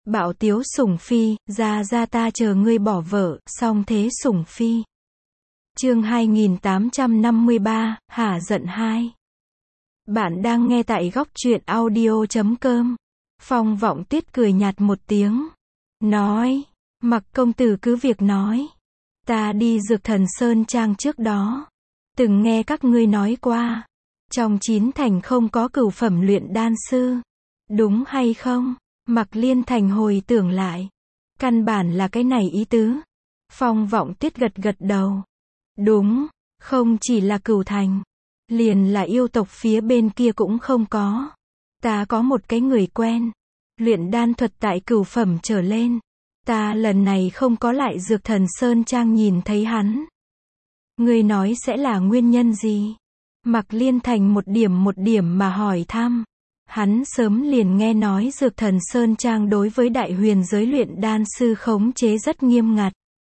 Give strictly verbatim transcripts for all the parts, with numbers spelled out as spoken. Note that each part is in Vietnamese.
Bạo tiếu sủng phi, ra ra ta chờ ngươi bỏ vợ, song thế sủng phi. Chương hai nghìn tám trăm năm mươi ba, hả giận hai. Bạn đang nghe tại góc truyện audio chấm com. Phong Vọng Tuyết cười nhạt một tiếng. Nói, Mặc công tử cứ việc nói. Ta đi Dược Thần Sơn Trang trước đó. Từng nghe các ngươi nói qua. Trong chín thành không có cửu phẩm luyện đan sư. Đúng hay không? Mặc Liên Thành hồi tưởng lại. Căn bản là cái này ý tứ. Phong Vọng Tuyết gật gật đầu. Đúng, không chỉ là Cửu Thành. Liền là yêu tộc phía bên kia cũng không có. Ta có một cái người quen. Luyện đan thuật tại cửu phẩm trở lên. Ta lần này không có lại Dược Thần Sơn Trang nhìn thấy hắn. Ngươi nói sẽ là nguyên nhân gì? Mặc Liên Thành một điểm một điểm mà hỏi thăm. Hắn sớm liền nghe nói Dược Thần Sơn Trang đối với đại huyền giới luyện đan sư khống chế rất nghiêm ngặt.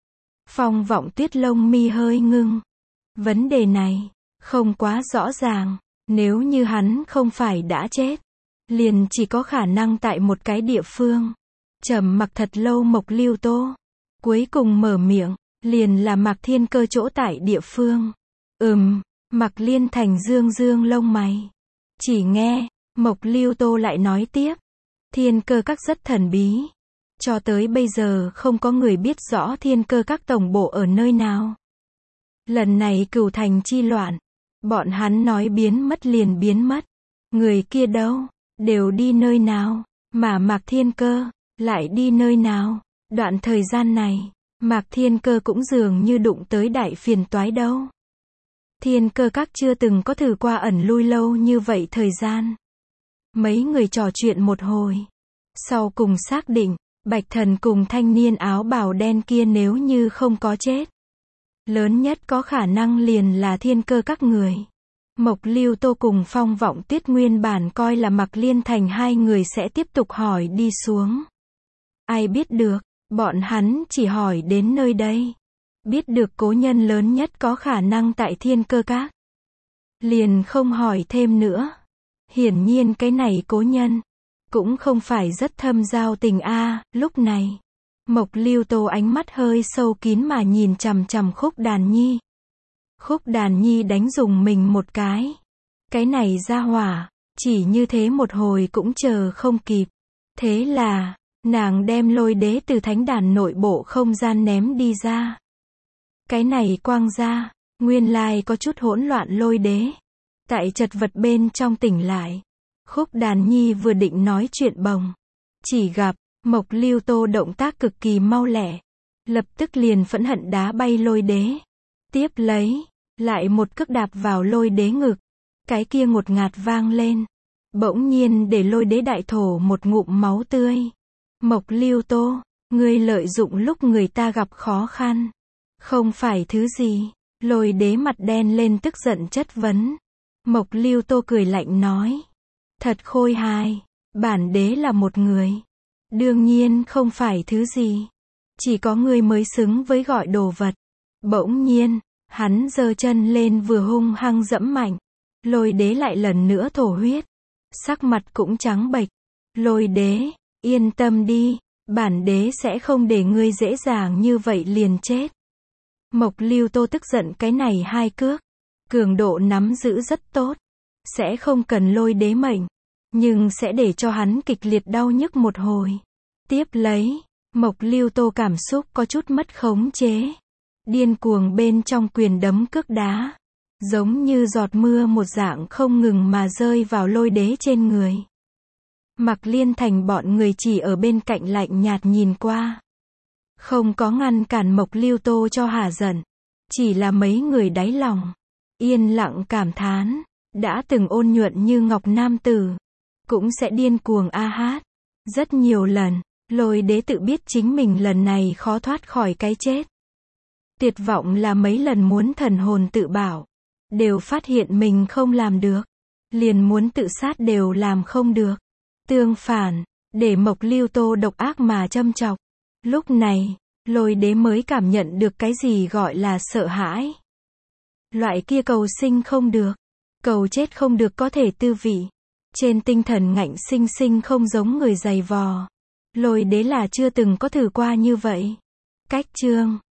Phong Vọng Tuyết lông mi hơi ngưng. Vấn đề này, không quá rõ ràng. Nếu như hắn không phải đã chết, liền chỉ có khả năng tại một cái địa phương. Trầm mặc thật lâu Mộc Lưu Tô. Cuối cùng mở miệng, liền là Mạc Thiên Cơ chỗ tại địa phương. Ừm, Mạc Liên Thành dương dương lông mày. Chỉ nghe, Mộc Lưu Tô lại nói tiếp. Thiên Cơ Các rất thần bí. Cho tới bây giờ không có người biết rõ Thiên Cơ Các tổng bộ ở nơi nào. Lần này Cửu Thành chi loạn, bọn hắn nói biến mất liền biến mất. Người kia đâu? Đều đi nơi nào? Mà Mạc Thiên Cơ lại đi nơi nào? Đoạn thời gian này, Mạc Thiên Cơ cũng dường như đụng tới đại phiền toái đâu. Thiên Cơ Các chưa từng có thử qua ẩn lui lâu như vậy thời gian. Mấy người trò chuyện một hồi. Sau cùng xác định, Bạch Thần cùng thanh niên áo bào đen kia nếu như không có chết. Lớn nhất có khả năng liền là Thiên Cơ Các người. Mộc Lưu Tô cùng Phong Vọng Tuyết nguyên bản coi là Mạc Liên Thành hai người sẽ tiếp tục hỏi đi xuống. Ai biết được, bọn hắn chỉ hỏi đến nơi đây. Biết được cố nhân lớn nhất có khả năng tại Thiên Cơ Các. Liền không hỏi thêm nữa. Hiển nhiên cái này cố nhân cũng không phải rất thâm giao tình a. À, lúc này, Mộc Lưu Tô ánh mắt hơi sâu kín mà nhìn chằm chằm Khúc Đàn Nhi. Khúc Đàn Nhi đánh dùng mình một cái. Cái này ra hỏa, chỉ như thế một hồi cũng chờ không kịp. Thế là, nàng đem lôi đế từ thánh đàn nội bộ không gian ném đi ra. Cái này quang ra, nguyên lai có chút hỗn loạn lôi đế. Tại chật vật bên trong tỉnh lại. Khúc Đàn Nhi vừa định nói chuyện bồng. Chỉ gặp, Mộc Lưu Tô động tác cực kỳ mau lẹ. Lập tức liền phẫn hận đá bay lôi đế. Tiếp lấy, lại một cước đạp vào lôi đế ngực. Cái kia ngột ngạt vang lên. Bỗng nhiên để lôi đế đại thổ một ngụm máu tươi. Mộc Lưu Tô, ngươi lợi dụng lúc người ta gặp khó khăn. Không phải thứ gì. Lôi đế mặt đen lên tức giận chất vấn. Mộc Lưu Tô cười lạnh nói. Thật khôi hài. Bản đế là một người. Đương nhiên không phải thứ gì. Chỉ có ngươi mới xứng với gọi đồ vật. Bỗng nhiên, hắn giơ chân lên vừa hung hăng dẫm mạnh. Lôi đế lại lần nữa thổ huyết. Sắc mặt cũng trắng bệch. Lôi đế, yên tâm đi. Bản đế sẽ không để ngươi dễ dàng như vậy liền chết. Mộc Lưu Tô tức giận cái này hai cước. Cường độ nắm giữ rất tốt. Sẽ không cần lôi đế mệnh. Nhưng sẽ để cho hắn kịch liệt đau nhức một hồi. Tiếp lấy, Mộc Lưu Tô cảm xúc có chút mất khống chế. Điên cuồng bên trong quyền đấm cước đá. Giống như giọt mưa một dạng không ngừng mà rơi vào lôi đế trên người. Mạc Liên Thành bọn người chỉ ở bên cạnh lạnh nhạt nhìn qua. Không có ngăn cản Mộc Lưu Tô cho hả giận. Chỉ là mấy người đáy lòng. Yên lặng cảm thán. Đã từng ôn nhuận như ngọc nam tử. Cũng sẽ điên cuồng a hát. Rất nhiều lần, lôi đế tự biết chính mình lần này khó thoát khỏi cái chết. Tuyệt vọng là mấy lần muốn thần hồn tự bảo. Đều phát hiện mình không làm được. Liền muốn tự sát đều làm không được. Tương phản, để Mộc Lưu Tô độc ác mà châm chọc. Lúc này, lôi đế mới cảm nhận được cái gì gọi là sợ hãi. Loại kia cầu sinh không được. Cầu chết không được có thể tư vị. Trên tinh thần ngạnh sinh sinh không giống người dày vò. Lôi đế là chưa từng có thử qua như vậy. Cách chương